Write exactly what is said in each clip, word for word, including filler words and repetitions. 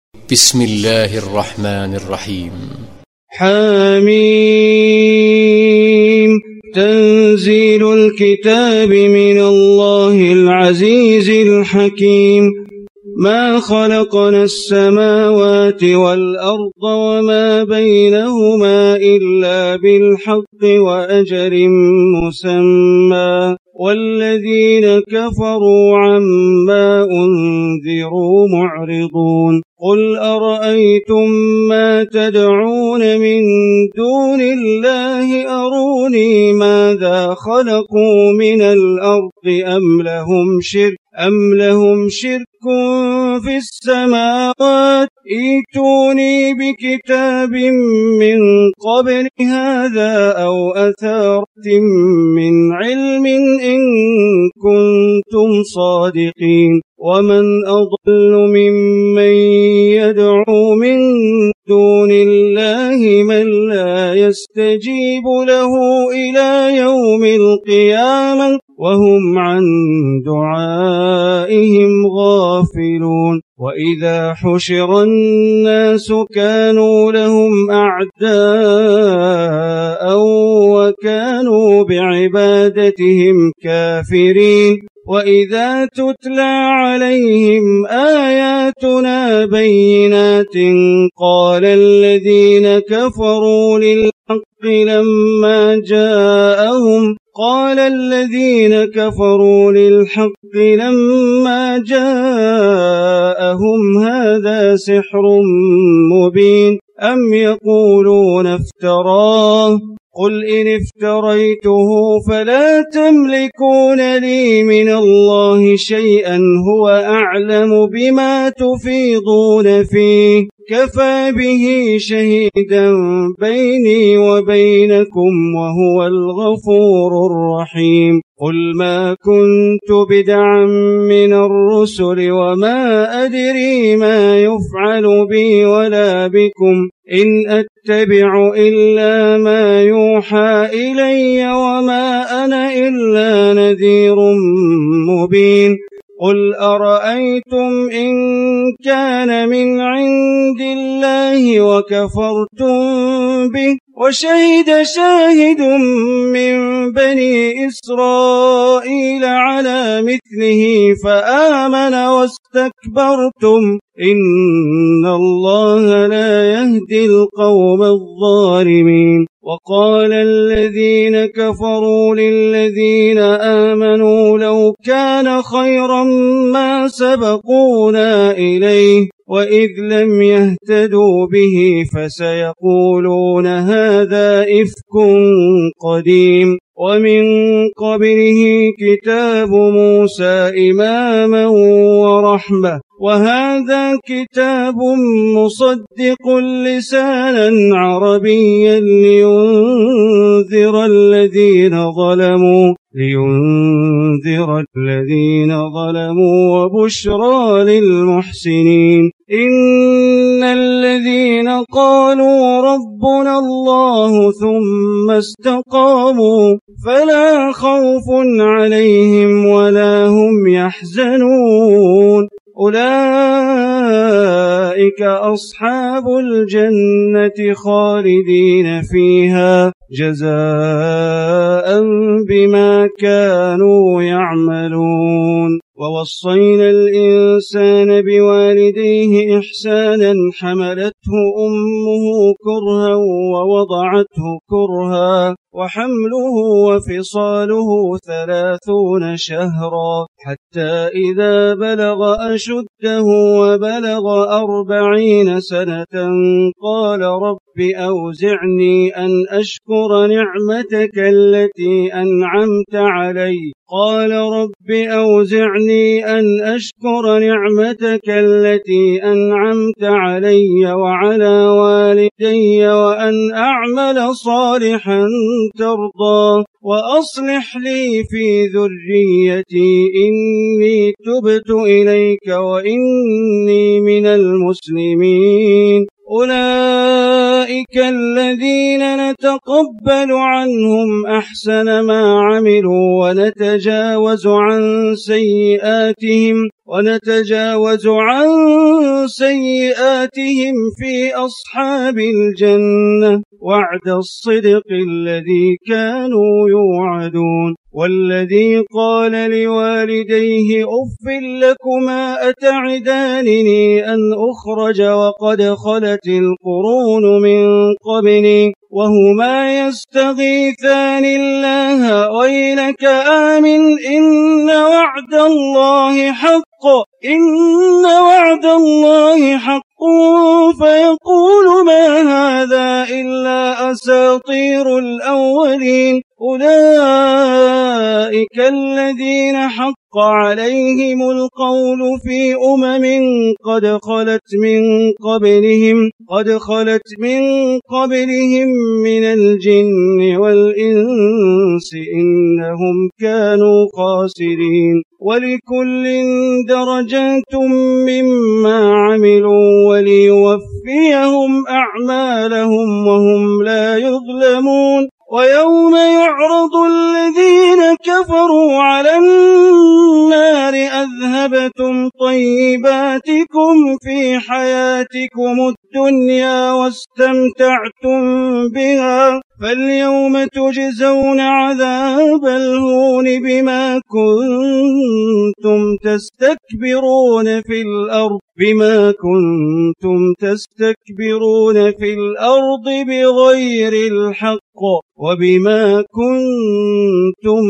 بسم الله الرحمن الرحيم. حميم. تنزيل الكتاب من الله العزيز الحكيم. ما خلقنا السماوات والأرض وما بينهما إلا بالحق وأجل مسمى، والذين كفروا عما أنذروا معرضون. قل أرأيتم ما تدعون من دون الله أروني ماذا خلقوا من الأرض أم لهم شرك أم لهم شرك في السماوات ائتوني بكتاب من قبل هذا أو أثارة من علم إن كنتم صادقين. ومن أضل ممن يدعو من دون الله من لا يستجيب له إلى يوم القيامة وهم عن دعائهم غافلون. وإذا حشر الناس كانوا لهم أعداء وكانوا بعبادتهم كافرين. وإذا تتلى عليهم آياتنا بينات قال الذين كفروا للحق لما جاءهم قال الذين كفروا للحق لما جاءهم هذا سحر مبين أم يقولون افتراه قل إن افتريته فلا تملكون لي من الله شيئا هو أعلم بما تفيضون فيه كفى به شهيدا بيني وبينكم وهو الغفور الرحيم. قل ما كنت بدعا من الرسل وما أدري ما يفعل بي ولا بكم إن أتبع إلا ما يوحى إلي وما أنا إلا نذير مبين. قل أرأيتم إن كان من عند الله وكفرتم به وشهد شاهد من بني إسرائيل على مثله فآمن واستكبرتم إن الله لا يهدي القوم الظالمين. وقال الذين كفروا للذين آمنوا لو كان خيرا ما سبقونا إليه وإذ لم يهتدوا به فسيقولون هذا إفك قديم. ومن قبله كتاب موسى إماما ورحمة وهذا كتاب مصدق لسانا عربيا لينذر الذين ظلموا لينذر الذين ظلموا وبشرى للمحسنين. إن الذين قالوا ربنا الله ثم استقاموا فلا خوف عليهم ولا هم يحزنون أولئك أصحاب الجنة خالدين فيها جزاء بما كانوا يعملون. ووصينا الإنسان بوالديه إحسانا حملته أمه كرها ووضعته كرها وحمله وفصاله ثلاثون شهرا حتى إذا بلغ أشده وبلغ أربعين سنة قال رب أوزعني أن أشكر نعمتك التي أنعمت علي قال رب أوزعني أن أشكر نعمتك التي أنعمت علي وعلى والدي وأن أعمل صالحا ترضى وأصلح لي في ذريتي إني تبت إليك وإني من المسلمين. أولئك الذين نتقبل عنهم أحسن ما عملوا ونتجاوز عن سيئاتهم ونتجاوز عن سيئاتهم في أصحاب الجنة وعد الصدق الذي كانوا يوعدون. والذي قال لوالديه أف لكما أتعدانني أن أخرج وقد خلت القرون من قبلي وهما يستغيثان الله ويلك آمن إن وعد الله حق إن وعد الله حق فيقول ما هذا إلا أساطير الأولين أولئك الذين حق عليهم القول في أمم قد خلت من قبلهم قد خلت من قبلهم من الجن والإنس إنهم كانوا خاسرين. ولكل درجات مما عملوا وليوفيهم أعمالهم وهم لا يظلمون. ويوم يعرض الذين كفروا على النار أذهبتم طيباتكم في حياتكم الدنيا واستمتعتم بها فاليوم تجزون عذاب الهون بما كنتم تستكبرون في الأرض بما كنتم تستكبرون في الأرض بغير الحق وبما كنتم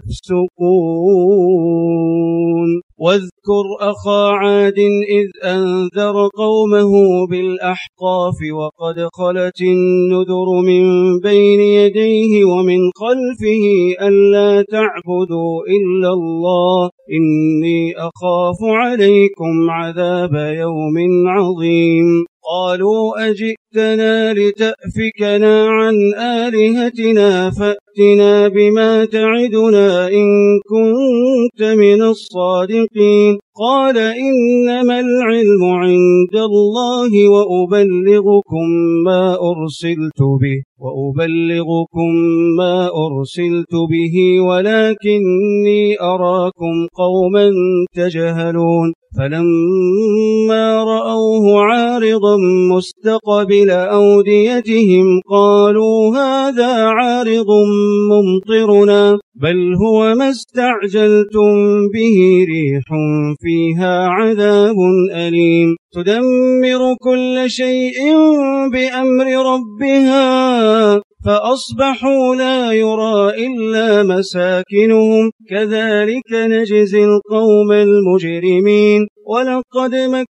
تفسقون. واذكر أخا عاد إذ أنذر قومه بالأحقاف وقد خلت النذر من بين يديه ومن خلفه ألا تعبدوا إلا الله إني أخاف عليكم عذاب يوم عظيم. قالوا أجئتنا لتأفكنا عن آلهتنا فأتنا بما تعدنا إن كنت من الصادقين. قال إنما العلم عند الله وأبلغكم ما أرسلت به وأبلغكم ما أرسلت به ولكني أراكم قوما تجهلون. فلما رأوه عارضا مستقبل أوديتهم قالوا هذا عارض ممطرنا بل هو ما استعجلتم به ريح فيها عذاب أليم تدمر كل شيء بأمر ربها فأصبحوا لا يرى إلا مساكنهم كذلك نجزي القوم المجرمين. ولقد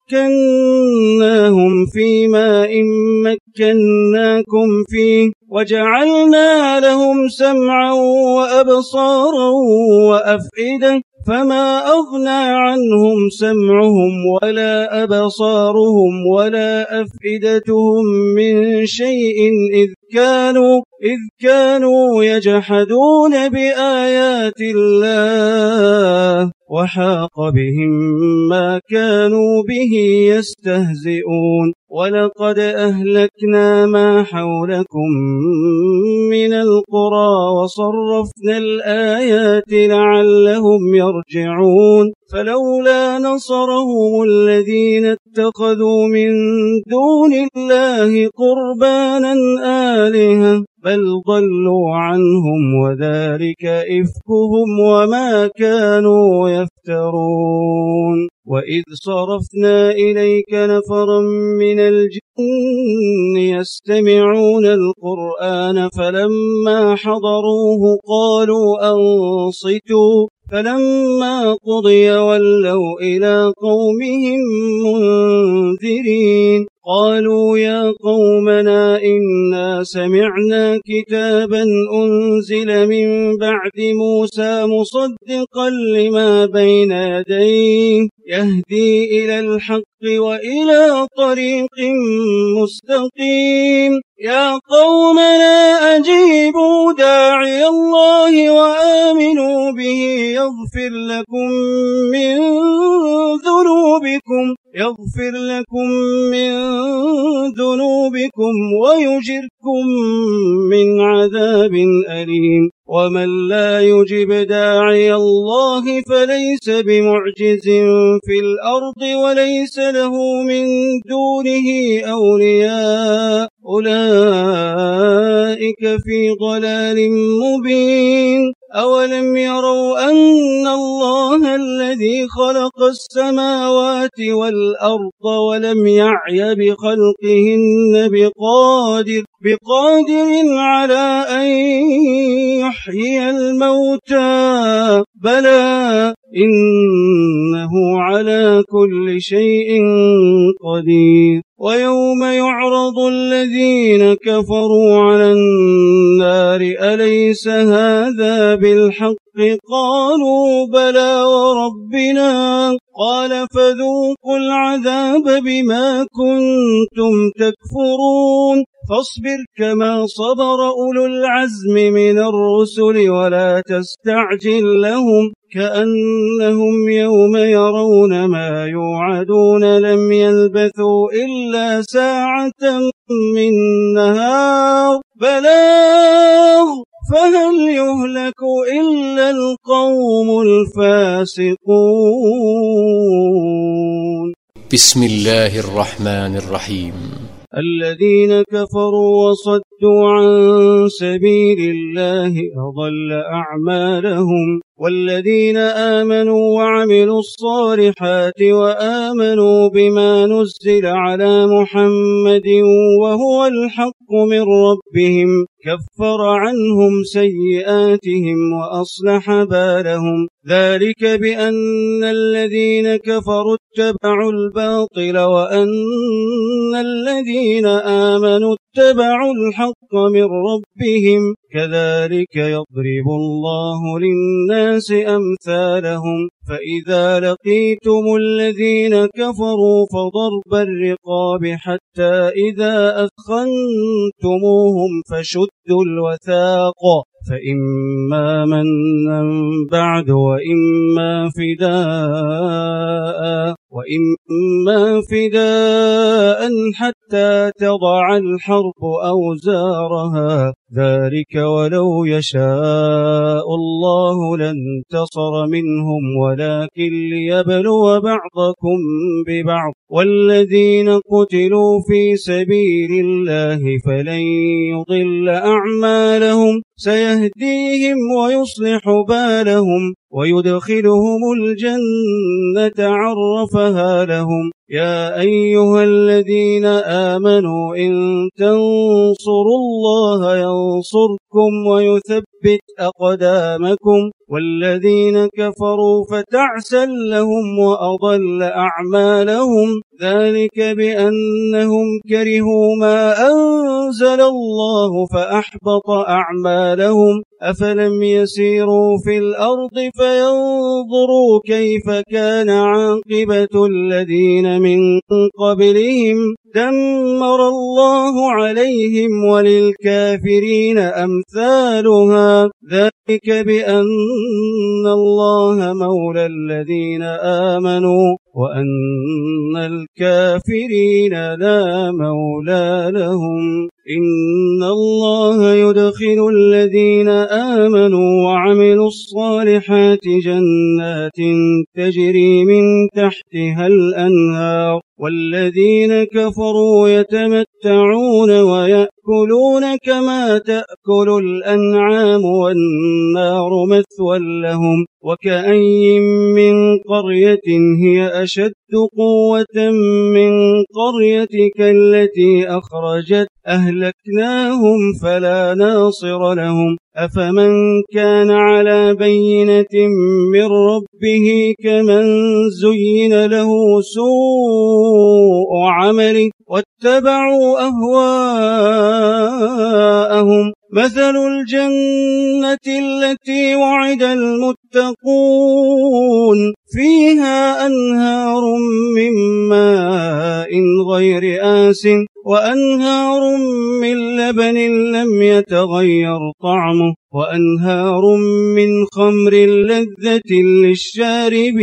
مكناهم في ماء مكناكم فيه وجعلنا لهم سمعا وأبصارا وأفئدة فما أغنى عنهم سمعهم ولا أبصارهم ولا أفئدتهم من شيء إذ كانوا إذ كانوا يجحدون بآيات الله وحاق بهم ما كانوا به يستهزئون. ولقد أهلكنا ما حولكم من القرى وصرفنا الآيات لعلهم يرجعون. فلولا نصرهم الذين اتخذوا من دون الله قربانا آلهة بل ضلوا عنهم وذلك إفكهم وما كانوا يفترون. وإذ صرفنا إليك نفرا من الجن يستمعون القرآن فلما حضروه قالوا أنصتوا فلما قضي ولوا إلى قومهم منذرين. قالوا يا قومنا إنا سمعنا كتابا أنزل من بعد موسى مصدقا لما بين يديه يهدي إلى الحق وإلى طريق مستقيم. يا قومنا أجيبوا داعي الله وآمنوا به يغفر لكم من ذنوبكم يغفر لكم من ذنوبكم ويجركم من عذاب أليم. ومن لا يجب داعي الله فليس بمعجز في الأرض وليس له من دونه أولياء أولئك في ضلال مبين أولم يروا أن الله الذي خلق السماوات والأرض ولم يعي بخلقهن بقادر, بقادر على أن يحيي الموتى بلى إنه على كل شيء قدير ويوم يعرض الذين كفروا على النار أليس هذا بالحق قالوا بلى وربنا قال فذوقوا العذاب بما كنتم تكفرون فاصبر كما صبر أولو العزم من الرسل ولا تستعجل لهم كأنهم يوم يرون ما يوعدون لم يلبثوا إلا ساعة من نهار بلاغ فهل يهلك إلا القوم الفاسقون. بسم الله الرحمن الرحيم. الذين كفروا وصدوا عن سبيل الله أضل أعمالهم والذين آمنوا وعملوا الصالحات وآمنوا بما نزل على محمد وهو الحق من ربهم كفر عنهم سيئاتهم وأصلح بالهم ذلك بأن الذين كفروا اتبعوا الباطل وأن الذين آمنوا اتبعوا الحق من ربهم كذلك يضرب الله للناس أمثالهم فإذا لقيتم الذين كفروا فضرب الرقاب حتى إذا أثخنتموهم فشدوا الوثاق فإما منا بعد وإما فداء وإما فداء حتى تضع الحرب أوزارها ذلك ولو يشاء الله لانتصر منهم ولكن ليبلو بعضكم ببعض والذين قتلوا في سبيل الله فلن يضل أعمالهم سيهديهم ويصلح بالهم ويدخلهم الجنة عرفها لهم يا أيها الذين آمنوا إن تنصروا الله ينصركم ويثبت أقدامكم والذين كفروا فتعسا لهم وأضل أعمالهم ذلك بأنهم كرهوا ما أنزل الله فأحبط أعمالهم أفلم يسيروا في الأرض فينظروا كيف كان عاقبة الذين من قبلهم دمر الله عليهم وللكافرين أمثالها ذلك بأن الله مولى الذين آمنوا وأن الكافرين لا مولى لهم إن الله يدخل الذين آمنوا وعملوا الصالحات جنات تجري من تحتها الأنهار والذين كفروا يتمتعون ويأكلون كما تأكل الأنعام والنار مثوى لهم وكأي من قرية هي أشد قوة من قريتك التي أخرجت أهلكناهم فلا ناصر لهم أفمن كان على بينة من ربه كمن زين له سوء عمله واتبعوا أهواءهم مثل الجنة التي وعد المتقون فيها أنهار من ماء غير آسٍ وأنهار من لبن لم يتغير طعمه وأنهار من خمر لذة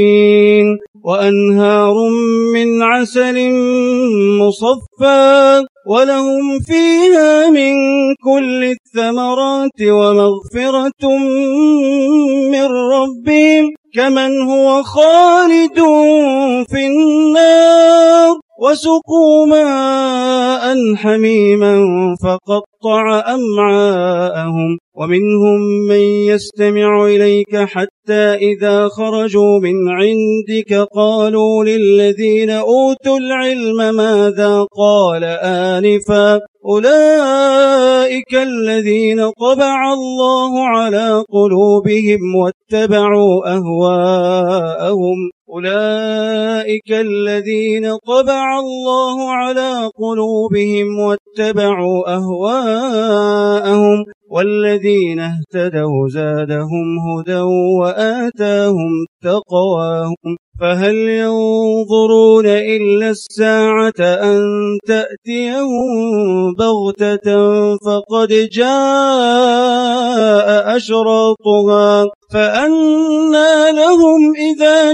للشاربين وأنهار من عسل مصفى ولهم فيها من كل الثمرات ومغفرة من ربهم كمن هو خالد في النار وسقوا ماء حميما فقطع أمعاءهم ومنهم من يستمع إليك حتى إذا خرجوا من عندك قالوا للذين أوتوا العلم ماذا قال آنفا أولئك الذين طبع الله على قلوبهم واتبعوا أهواءهم أولئك الذين طبع الله على قلوبهم واتبعوا أهواءهم والذين اهتدوا زادهم هدى وآتاهم تقواهم فهل ينظرون إلا الساعة أن تأتيهم بغتة فقد جاء أشراطها فأنى لهم إذا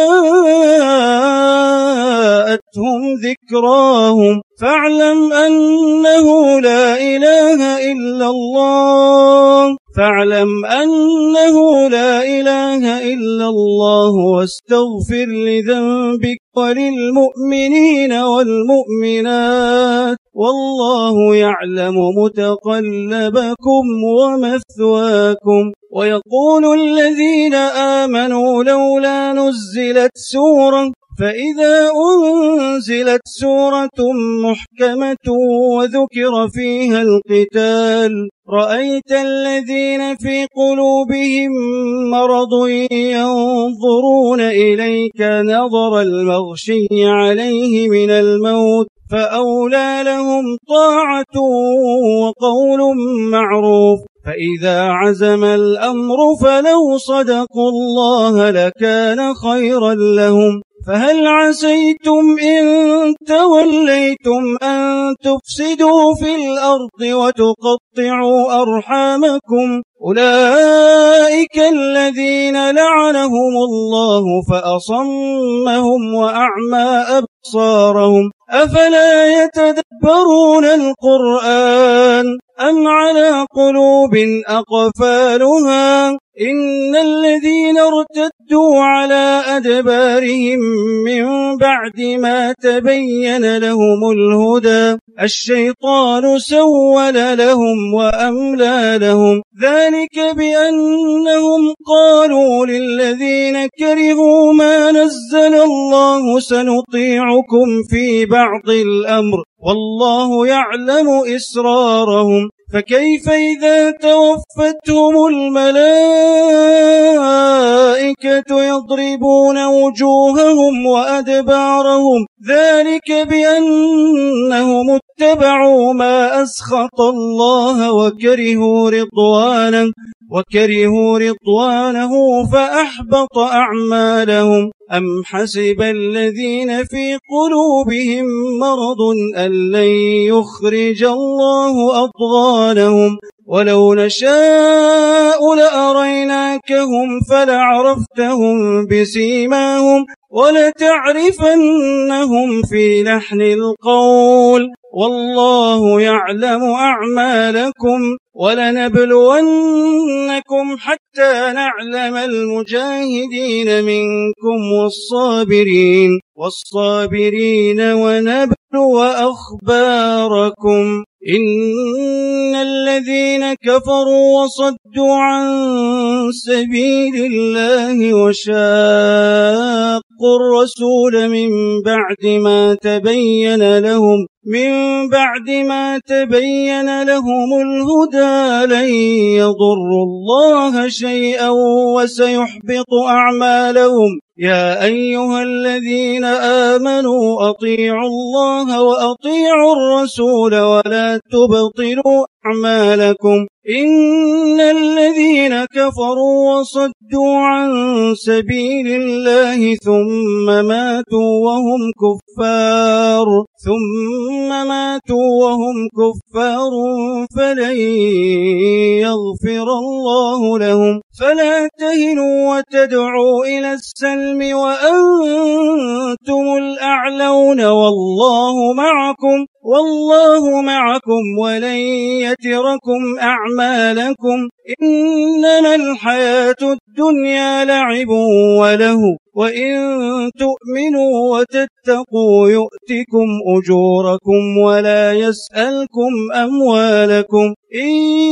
جاءتهم ذكراهم فاعلم أنه لا إله إلا الله فاعلم أنه لا إله إلا الله واستغفر لذنبك وللمؤمنين والمؤمنات والله يعلم متقلبكم ومثواكم ويقول الذين آمنوا لولا نزلت سورة فإذا أنزلت سورة محكمة وذكر فيها القتال رأيت الذين في قلوبهم مرض ينظرون إليك نظر المغشي عليه من الموت فأولى لهم طاعة وقول معروف فإذا عزم الأمر فلو صدقوا الله لكان خيرا لهم فهل عسيتم إن توليتم أن تفسدوا في الأرض وتقطعوا أرحامكم أولئك الذين لعنهم الله فأصمهم وأعمى أبصارهم أفلا يتدبرون القرآن أم على قلوب أقفالها إن الذين ارتدوا على أدبارهم من بعد ما تبين لهم الهدى الشيطان سول لهم وأملى لهم ذلك بأنهم قالوا للذين كرهوا ما نزل الله سنطيعكم في بعض الأمر والله يعلم إسرارهم فكيف إذا توفتهم الملائكة يضربون وجوههم وأدبارهم ذلك بأنهم اتبعوا ما أسخط الله وكرهوا رضوانه وكرهوا رضوانه فأحبط أعمالهم أم حسب الذين في قلوبهم مرض أن لن يخرج الله أضغانهم ولو نشاء لأريناكهم فلعرفتهم بسيماهم ولتعرفنهم في لحن القول والله يعلم أعمالكم ولنبلونكم حتى نعلم المجاهدين منكم والصابرين والصابرين ونبلو أخباركم إن الذين كفروا وصدوا عن سبيل الله وشاقوا الرسول من بعد ما تبين لهم من بعد ما تبين لهم الهدى لن يضروا الله شيئا وسيحبط أعمالهم يا أيها الذين آمنوا أطيعوا الله وأطيعوا الرسول ولا تبطلوا أعمالكم إن الذين كفروا وصدوا عن سبيل الله ثم ماتوا وهم كفار ثم ماتوا وهم كفار فلن يغفر الله لهم فلا تهنوا وتدعوا إلى السلم وأنتم الأعلون والله معكم والله معكم ولن يتركم أعمالكم إنما الحياة الدنيا لعب وله وإن تؤمنوا وتتقوا يؤتكم أجوركم ولا يسألكم أموالكم إن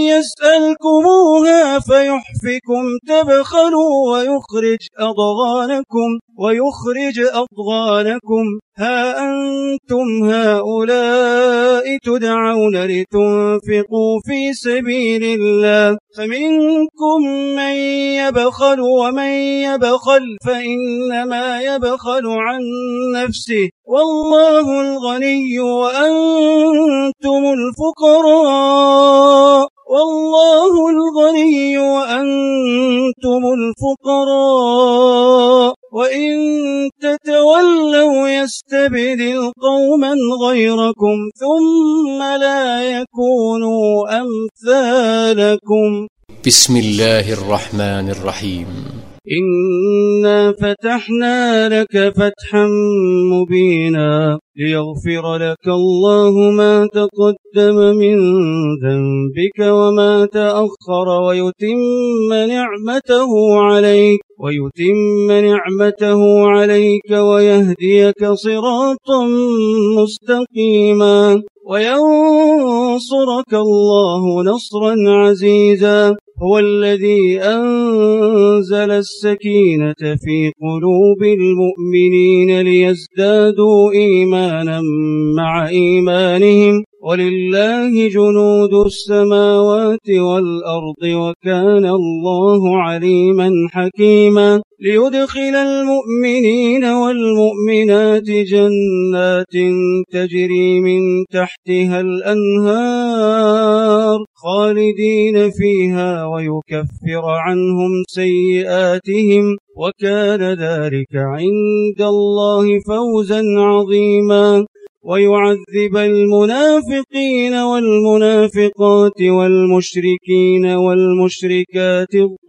يسألكموها فيحفكم تبخلوا ويخرج أضغانكم ويخرج أضغانكم ها أنتم هؤلاء تدعون لتنفقوا في سبيل الله فمنكم من يبخل ومن يبخل فإنما يبخل عن نفسه والله الغني وأنتم الفقراء والله الغني وأنتم الفقراء وإن تتولوا يستبدل قوما غيركم ثم لا يكونوا أمثالكم. بسم الله الرحمن الرحيم. إنا فتحنا لك فتحا مبينا ليغفر لك الله ما تقدم من ذنبك وما تأخر ويتم نعمته عليك ويتم نعمته عليك ويهديك صراطا مستقيما وينصرك الله نصرا عزيزا هو الذي أنزل السكينة في قلوب المؤمنين ليزدادوا إيمانا مع إيمانهم ولله جنود السماوات والأرض وكان الله عليما حكيما ليدخل المؤمنين والمؤمنات جنات تجري من تحتها الأنهار خالدين فيها ويكفر عنهم سيئاتهم وكان ذلك عند الله فوزا عظيما ويعذب المنافقين والمنافقات والمشركين والمشركات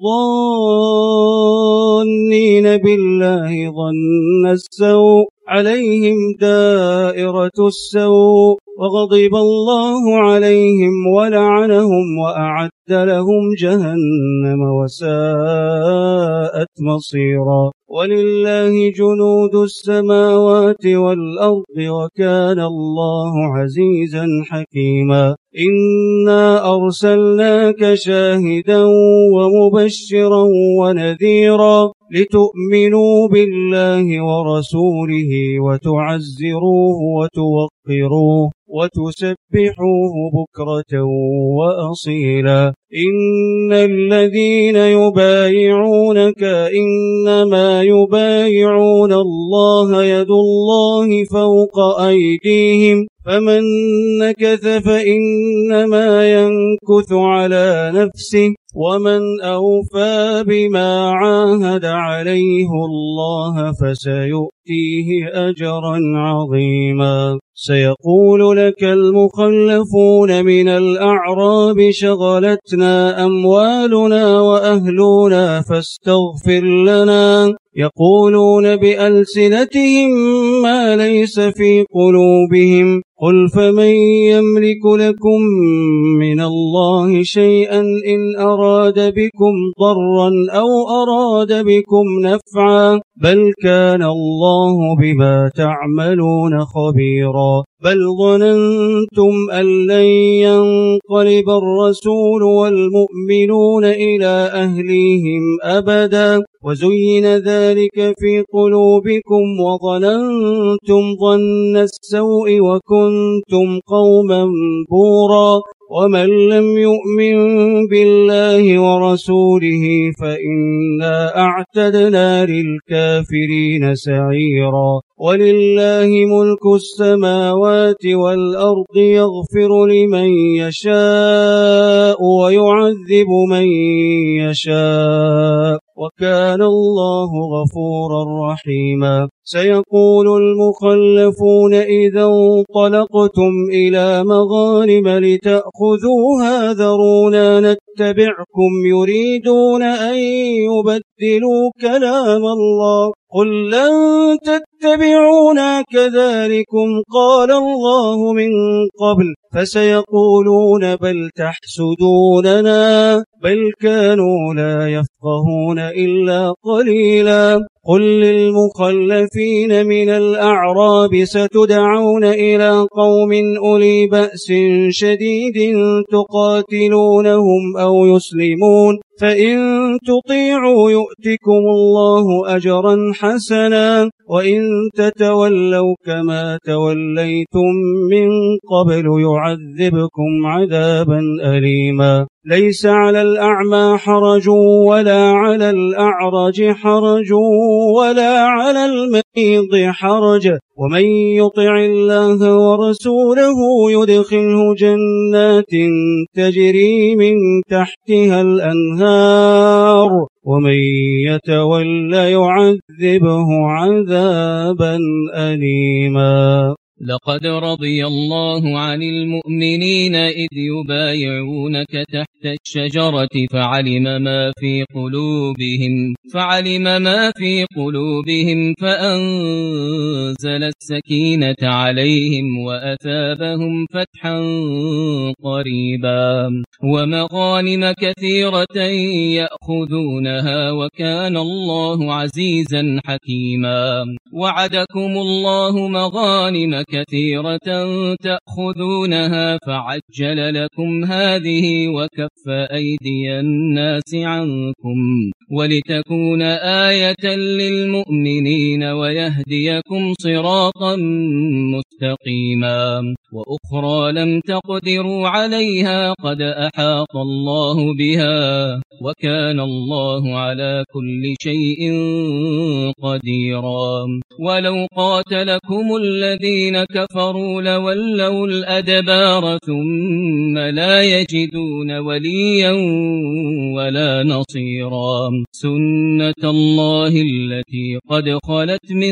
الظانين بالله ظن السوء عليهم دائرة السوء وغضب الله عليهم ولعنهم وأعد لهم جهنم وساءت مصيرا ولله جنود السماوات والأرض وكان الله عزيزا حكيما إنا أرسلناك شاهدا ومبشرا ونذيرا لتؤمنوا بالله ورسوله وتعزروه وتوقروه وتسبحوه بكرة وأصيلا إن الذين يبايعونك إنما يبايعون الله يد الله فوق أيديهم فمن نكث فإنما ينكث على نفسه ومن أوفى بما عاهد عليه الله فسيؤتيه أجرا عظيما سيقول لك المخلفون من الأعراب شغلتنا أموالنا وأهلنا فاستغفر لنا يقولون بألسنتهم ما ليس في قلوبهم قل فمن يملك لكم من الله شيئا إن أراد بكم ضرا أو أراد بكم نفعا بل كان الله بما تعملون خبيرا بل ظننتم أن لن ينقلب الرسول والمؤمنون إلى أهليهم أبدا وزين ذلك في قلوبكم وظننتم ظن السوء وكنتم قوما بورا ومن لم يؤمن بالله ورسوله فإنا أعتدنا للكافرين سعيرا. ولله ملك السماوات والأرض يغفر لمن يشاء ويعذب من يشاء وكان الله غفورا رحيما. سيقول المخلفون إذا انطلقتم إلى مغانم لتأخذوها ذرونا نتبعكم يريدون أن يبدلوا كلام الله قل لن تتبعونا كذلكم قال الله من قبل فسيقولون بل تحسدوننا بل كانوا لا يفقهون إلا قليلا. قل للمخلفين من الأعراب ستدعون إلى قوم أولي بأس شديد تقاتلونهم أو يسلمون فإن تطيعوا يؤتكم الله أجرا حسنا وإن تتولوا كما توليتم من قبل يعذبكم عذابا أليما. ليس على الأعمى حرج ولا على الأعرج حرج ولا على المريض حرج ومن يطع الله ورسوله يدخله جنات تجري من تحتها الأنهار ومن يتول يعذبه عذابا أليما. لقد رضي الله عن المؤمنين إذ يبايعونك تحت الشجرة فعلم ما في قلوبهم فعلم ما في قلوبهم فأنزل السكينة عليهم وأثابهم فتحا قريبا ومغانم كثيرة يأخذونها وكان الله عزيزا حكيما. وعدكم الله مغانم كثيرة تأخذونها فعجل لكم هذه وكف أيدي الناس عنكم ولتكون آية للمؤمنين ويهديكم صراطا مستقيما. وأخرى لم تقدروا عليها قد أحاط الله بها وكان الله على كل شيء قديرا. ولو قاتلكم الذين كفروا لولوا الأدبار ثم لا يجدون وليا ولا نصيرا. سنة الله التي قد خلت من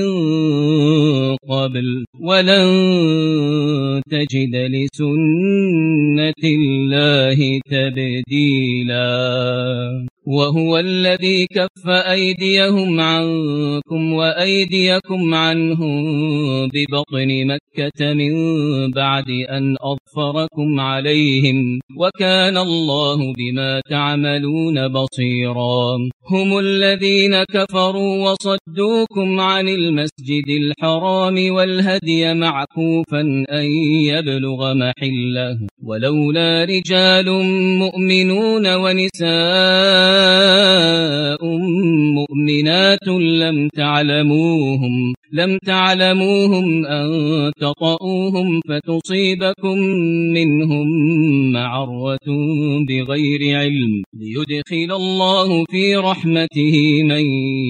قبل ولن تجد لسنة الله تبديلا. وهو الذي كف أيديهم عنكم وأيديكم عنهم ببطن مكة من بعد أن أظفركم عليهم وكان الله بما تعملون بصيرا. هم الذين كفروا وصدوكم عن المسجد الحرام والهدي معكوفا أن يبلغ محله ولولا رجال مؤمنون ونساء مؤمنات لم تعلموهم لم تعلموهم أن تطؤوهم فتصيبكم منهم معرة بغير علم ليدخل الله في رحمته من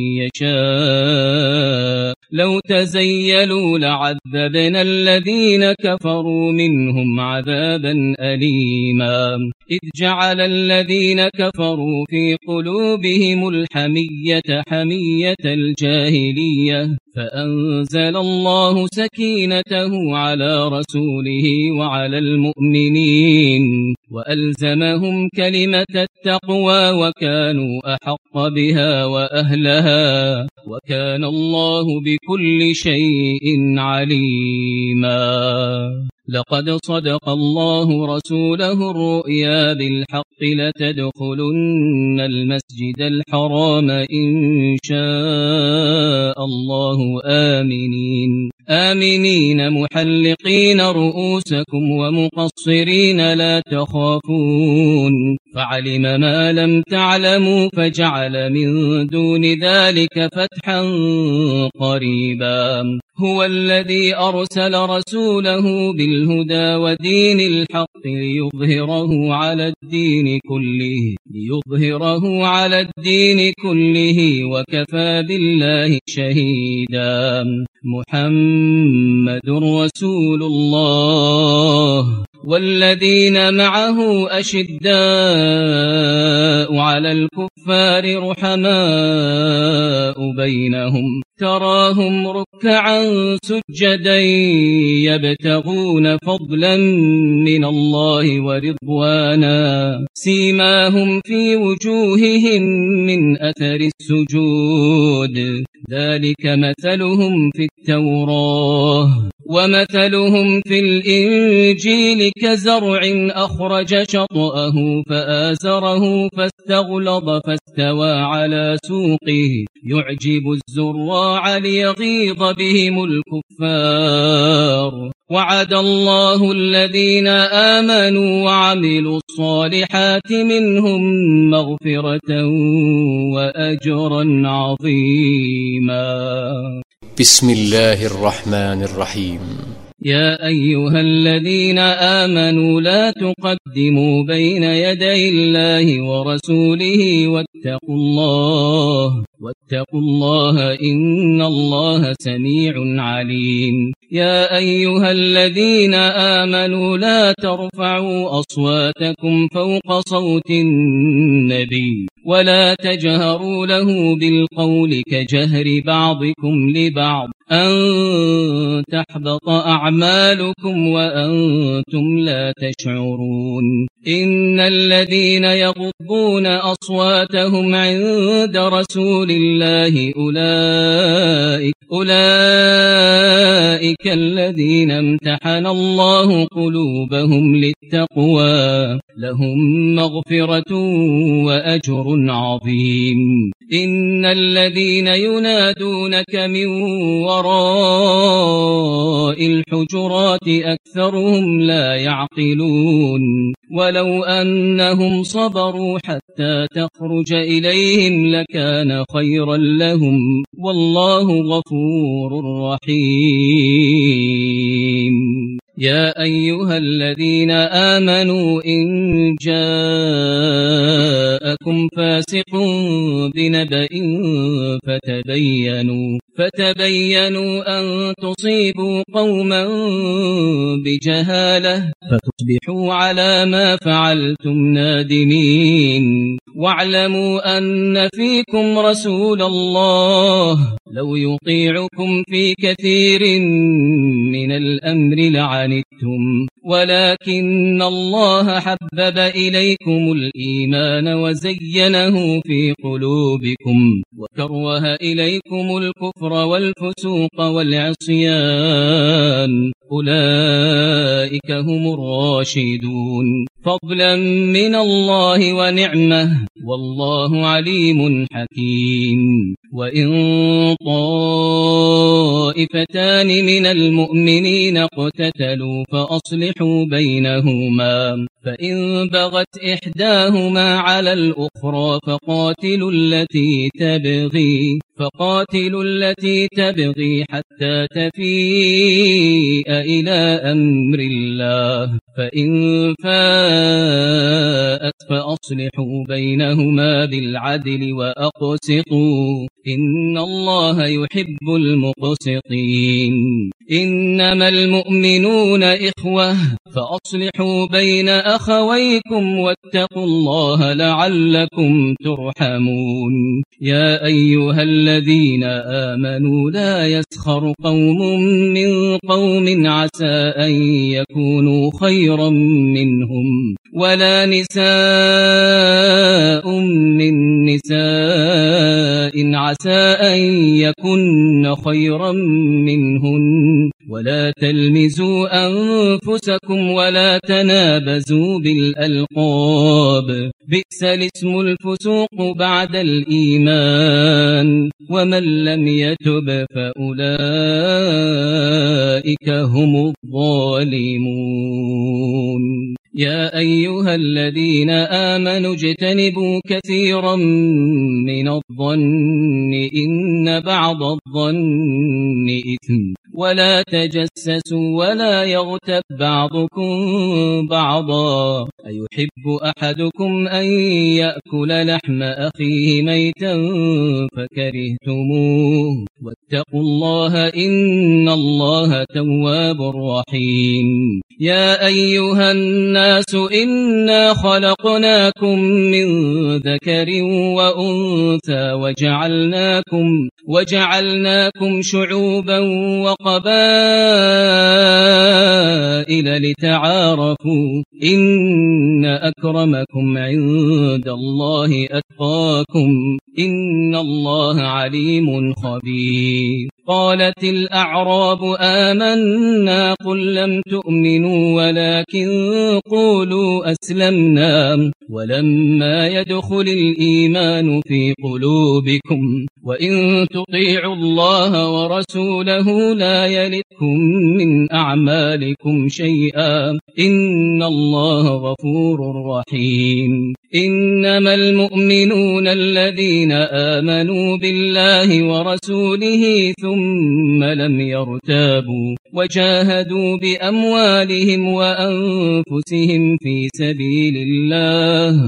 يشاء. لو تزيلوا لعذبنا الذين كفروا منهم عذابا أليما. إذ جعل الذين كفروا في قلوبهم الحمية حمية الجاهلية فأنزل الله سكينته على رسوله وعلى المؤمنين وألزمهم كلمة التقوى وكانوا أحق بها وأهلها وكان الله بكل شيء عليما. لقد صدق الله رسوله الرؤيا بالحق لتدخلن المسجد الحرام إن شاء الله آمنين آمنين محلقين رؤوسكم ومقصرين لا تخافون فعلم ما لم تعلموا فجعل من دون ذلك فتحا قريبا هو الذي أرسل رسوله بالهدى ودين الحق ليظهره على الدين كله ليظهره على الدين كله وكفى بالله شهيدا محمد رسول الله والذين معه أشداء على الكفار رحماء بينهم تراهم ركعا سجدا يبتغون فضلا من الله ورضوانا سيماهم في وجوههم من أثر السجود ذلك مثلهم في التوراة ومثلهم في الإنجيل كزرع أخرج شطأه فآزره فاستغلظ فاستوى على سوقه يعجب الزراع ليغيظ بهم الكفار وعد الله الذين آمنوا وعملوا الصالحات منهم مغفرة وأجرا عظيما. بسم الله الرحمن الرحيم. يا أيها الذين آمنوا لا تقدموا بين يدي الله ورسوله واتقوا الله واتقوا الله إن الله سميع عليم. يا أيها الذين آمنوا لا ترفعوا أصواتكم فوق صوت النبي ولا تجهروا له بالقول كجهر بعضكم لبعض أن تحبط أعمالكم وأنتم لا تشعرون. إن الذين يغضون أصواتهم عند رسول الله أولئك أولئك الذين امتحن الله قلوبهم للتقوى لهم مغفرة وأجر عظيم. إن الذين ينادونك من وراء الحجرات أكثرهم لا يعقلون ولو أنهم صبروا حتى تخرج إليهم لكان خيرا لهم والله غفور رحيم. يا أيها الذين آمنوا إن جاءكم فاسق بنبأ فتبينوا فتبينوا أن تصيبوا قوما بجهالة فتصبحوا على ما فعلتم نادمين. واعلموا أن فيكم رسول الله لو يطيعكم في كثير من الأمر لعنتم ولكن الله حبب إليكم الإيمان وزينه في قلوبكم وكره إليكم الكفر والفسوق والعصيان أولئك هم الراشدون فضلا من الله ونعمه والله عليم حكيم. وإن طائفتان من المؤمنين اقتتلوا فأصلحوا بينهما فإن بغت إحداهما على الأخرى فقاتلوا التي تبغي فقاتلوا التي تبغي حتى تفيء إلى أمر الله فإن فاءت فأصلحوا بينهما بالعدل وأقسطوا إن الله يحب المقسطين. إنما المؤمنون إخوة فأصلحوا بين أخويكم واتقوا الله لعلكم ترحمون. يا أيها الذين آمنوا لا يسخر قوم من قوم عسى أن يكونوا خيرا منهم ولا نساء من نساء عسى أن يكن خيرا منهن ولا تلمزوا أنفسكم ولا تنابزوا بالألقاب بئس الاسم الفسوق بعد الإيمان ومن لم يتب فأولئك هم الظالمون يا أيها الذين آمنوا اجتنبوا كثيرا من الظن إن بعض الظن إثم ولا تجسسوا ولا يغتب بعضكم بعضا أيحب أحدكم أن يأكل لحم أخيه ميتا فكرهتموه واتقوا الله إن الله تواب رحيم يا أيها الناس إنا خلقناكم من ذكر وأنثى وجعلناكم وجعلناكم شعوبا وقبائل لتعارفوا إن أكرمكم عند الله أتقاكم إن الله عليم خبير قالت الأعراب آمنا قل لم تؤمنوا ولكن قولوا أسلمنا ولما يدخل الإيمان في قلوبكم وإن تطيعوا الله ورسوله لا يلتكم من أعمالكم شيئا إن الله غفور رحيم إنما المؤمنون الذين آمنوا بالله ورسوله ثم لم يرتابوا وجاهدوا بأموالهم وأنفسهم في سبيل الله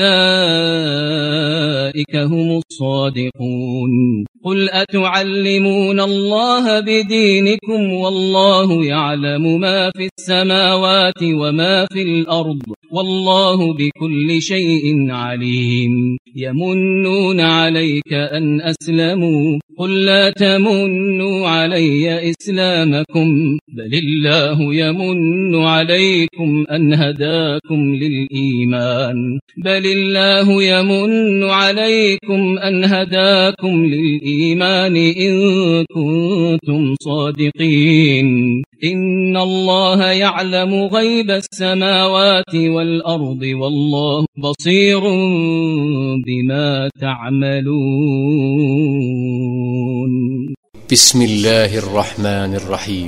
أولئك هم الصادقون قل أتعلمون الله بدينكم والله يعلم ما في السماوات وما في الأرض والله بكل شيء عليم يمنون عليك أن أسلموا قل لا تمنوا علي إسلامكم بل الله يمن عليكم أن هداكم للإيمان بل الله يمن عليكم أن هداكم للإيمان إن كنتم صادقين إن الله يعلم غيب السماوات والأرض والله بصير بما تعملون بسم الله الرحمن الرحيم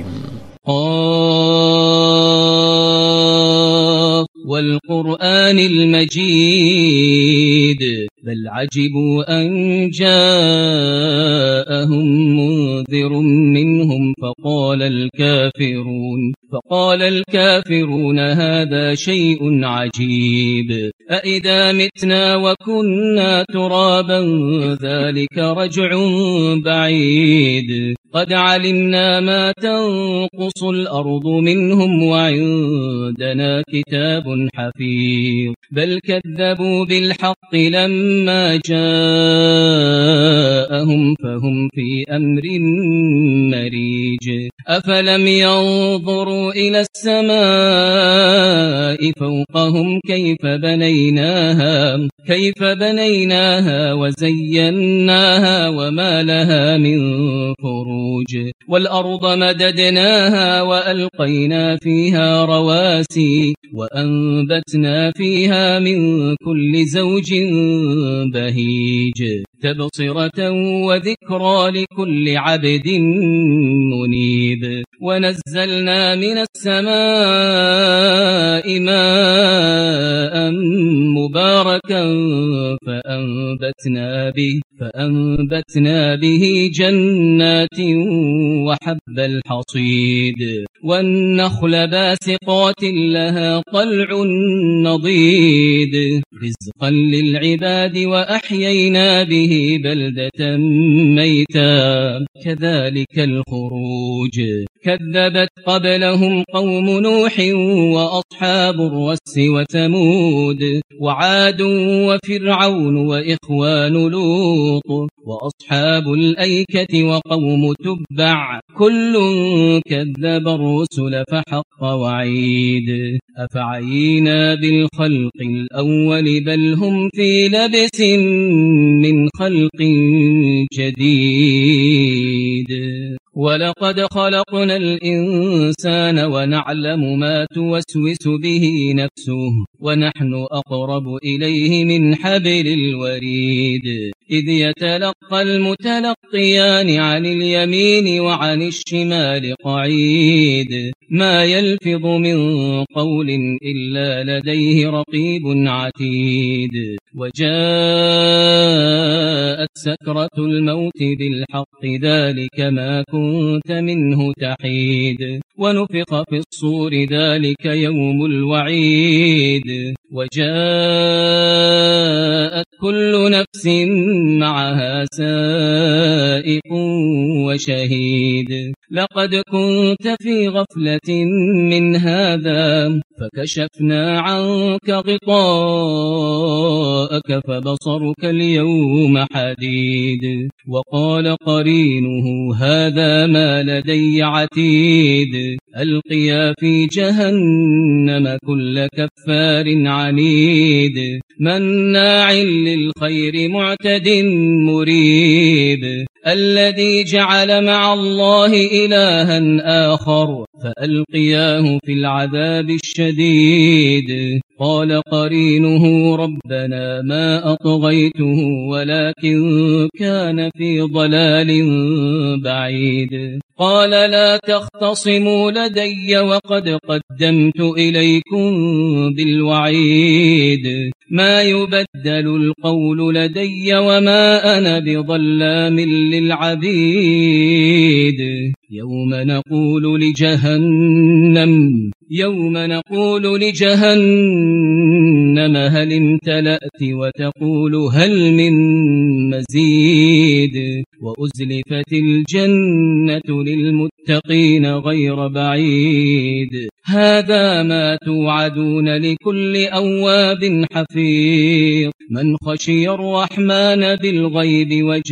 قاف والقرآن المجيد بل عجبوا أن جاءهم منذر منهم فقال الكافرون فقال الكافرون هذا شيء عجيب أإذا متنا وكنا ترابا ذلك رجع بعيد قد علمنا ما تنقص الأرض منهم وعندنا كتاب حفيظ بل كذبوا بالحق لما جاءهم فهم في أمر مريج أفلم ينظروا إلى السماء فوقهم كيف بنيناها كيف بنيناها وزيناها وما لها من فروج والأرض مددناها وألقينا فيها رواسي وأنبتنا فيها من كل زوج بهيج تبصرة وذكرى لكل عبد منيب ونزلنا من السماء ماء مباركا فأنبتنا به فأنبتنا به جنات وحب الحصيد والنخل باسقات لها طلع نضيد رزقا للعباد وأحيينا به بلدة ميتا كذلك الخروج كذبت قبلهم قوم نوح وأصحاب الرس وثمود وعاد وفرعون وإخوان لوط وأصحاب الأيكة وقوم تبع كل كذب الرسل فحق وعيد أفعينا بالخلق الأول بل هم في لبس من خلق جديد ولقد خلقنا الإنسان ونعلم ما توسوس به نفسه ونحن أقرب إليه من حبل الوريد إذ يتلقى المتلقيان عن اليمين وعن الشمال قعيد ما يلفظ من قول إلا لديه رقيب عتيد وجاءت سكرة الموت بالحق ذلك ما كنت منه تحيد ونفخ في الصور ذلك يوم الوعيد وجاءت كل نفس معها سائق وشهيد لقد كنت في غفلة من هذا فكشفنا عنك غطاءك فبصرك اليوم حديد وقال قرينه هذا ما لدي عتيد ألقيا في جهنم كل كفار عنيد مناع للخير معتد مريب الذي جعل مع الله إلها آخر فألقياه في العذاب الشديد قال قرينه ربنا ما أطغيته ولكن كان في ضلال بعيد قال لا تختصموا لدي وقد قدمت إليكم بالوعيد ما يبدل القول لدي وما أنا بظلام للعبيد يوم نقول لجهنم يوم نقول لجهنم هل امتلأت وتقول هل من مزيد وأزلفت الجنة للمتقين غير بعيد هذا ما توعدون لكل أواب حفيظ من خشي الرحمن بالغيب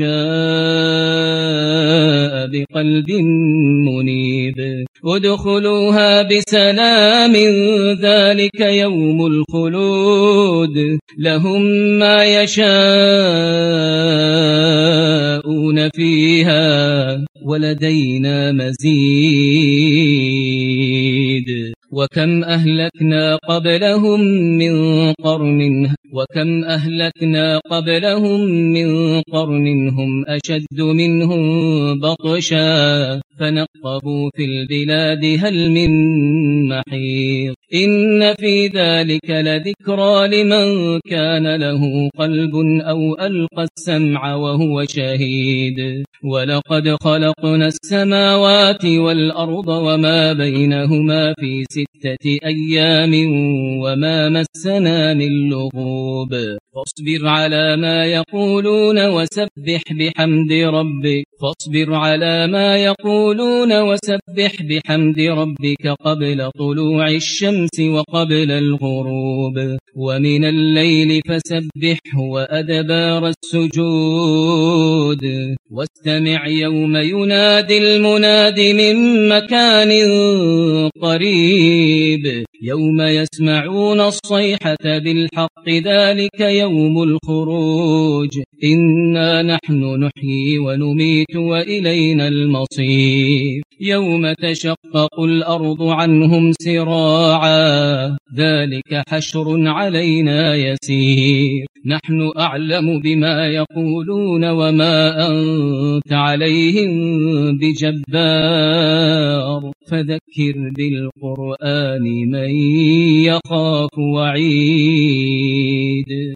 وجاء بقلب منيب ادخلوها بسلام ذلك يوم الخلود لهم ما يشاءون فيها ولدينا مزيد وكم أهلكنا قبلهم من قرن وكم أهلكنا قبلهم من قرن هم أشد منهم بطشا فنقبوا في البلاد هل من محيط إن في ذلك لذكرى لمن كان له قلب أو ألقى السمع وهو شهيد ولقد خلقنا السماوات والأرض وما بينهما في ستة أيام وما مسنا من لغوب فاصبر على ما يقولون وسبح بحمد ربك فاصبر على ما يقولون وسبح بحمد ربك قبل طلوع الشمس وقبل الغروب ومن الليل فسبحه وأدبار السجود واستمع يوم ينادي المناد من مكان قريب يوم يسمعون الصيحة بالحق ذلك يوم الخروج إنا نحن نحيي ونميت وإلينا المصير يوم تشقق الأرض عنهم سراعا ذلك حشر علينا يسير نحن أعلم بما يقولون وما أنت عليهم بجبار فذكر بالقرآن من يخاف وعيد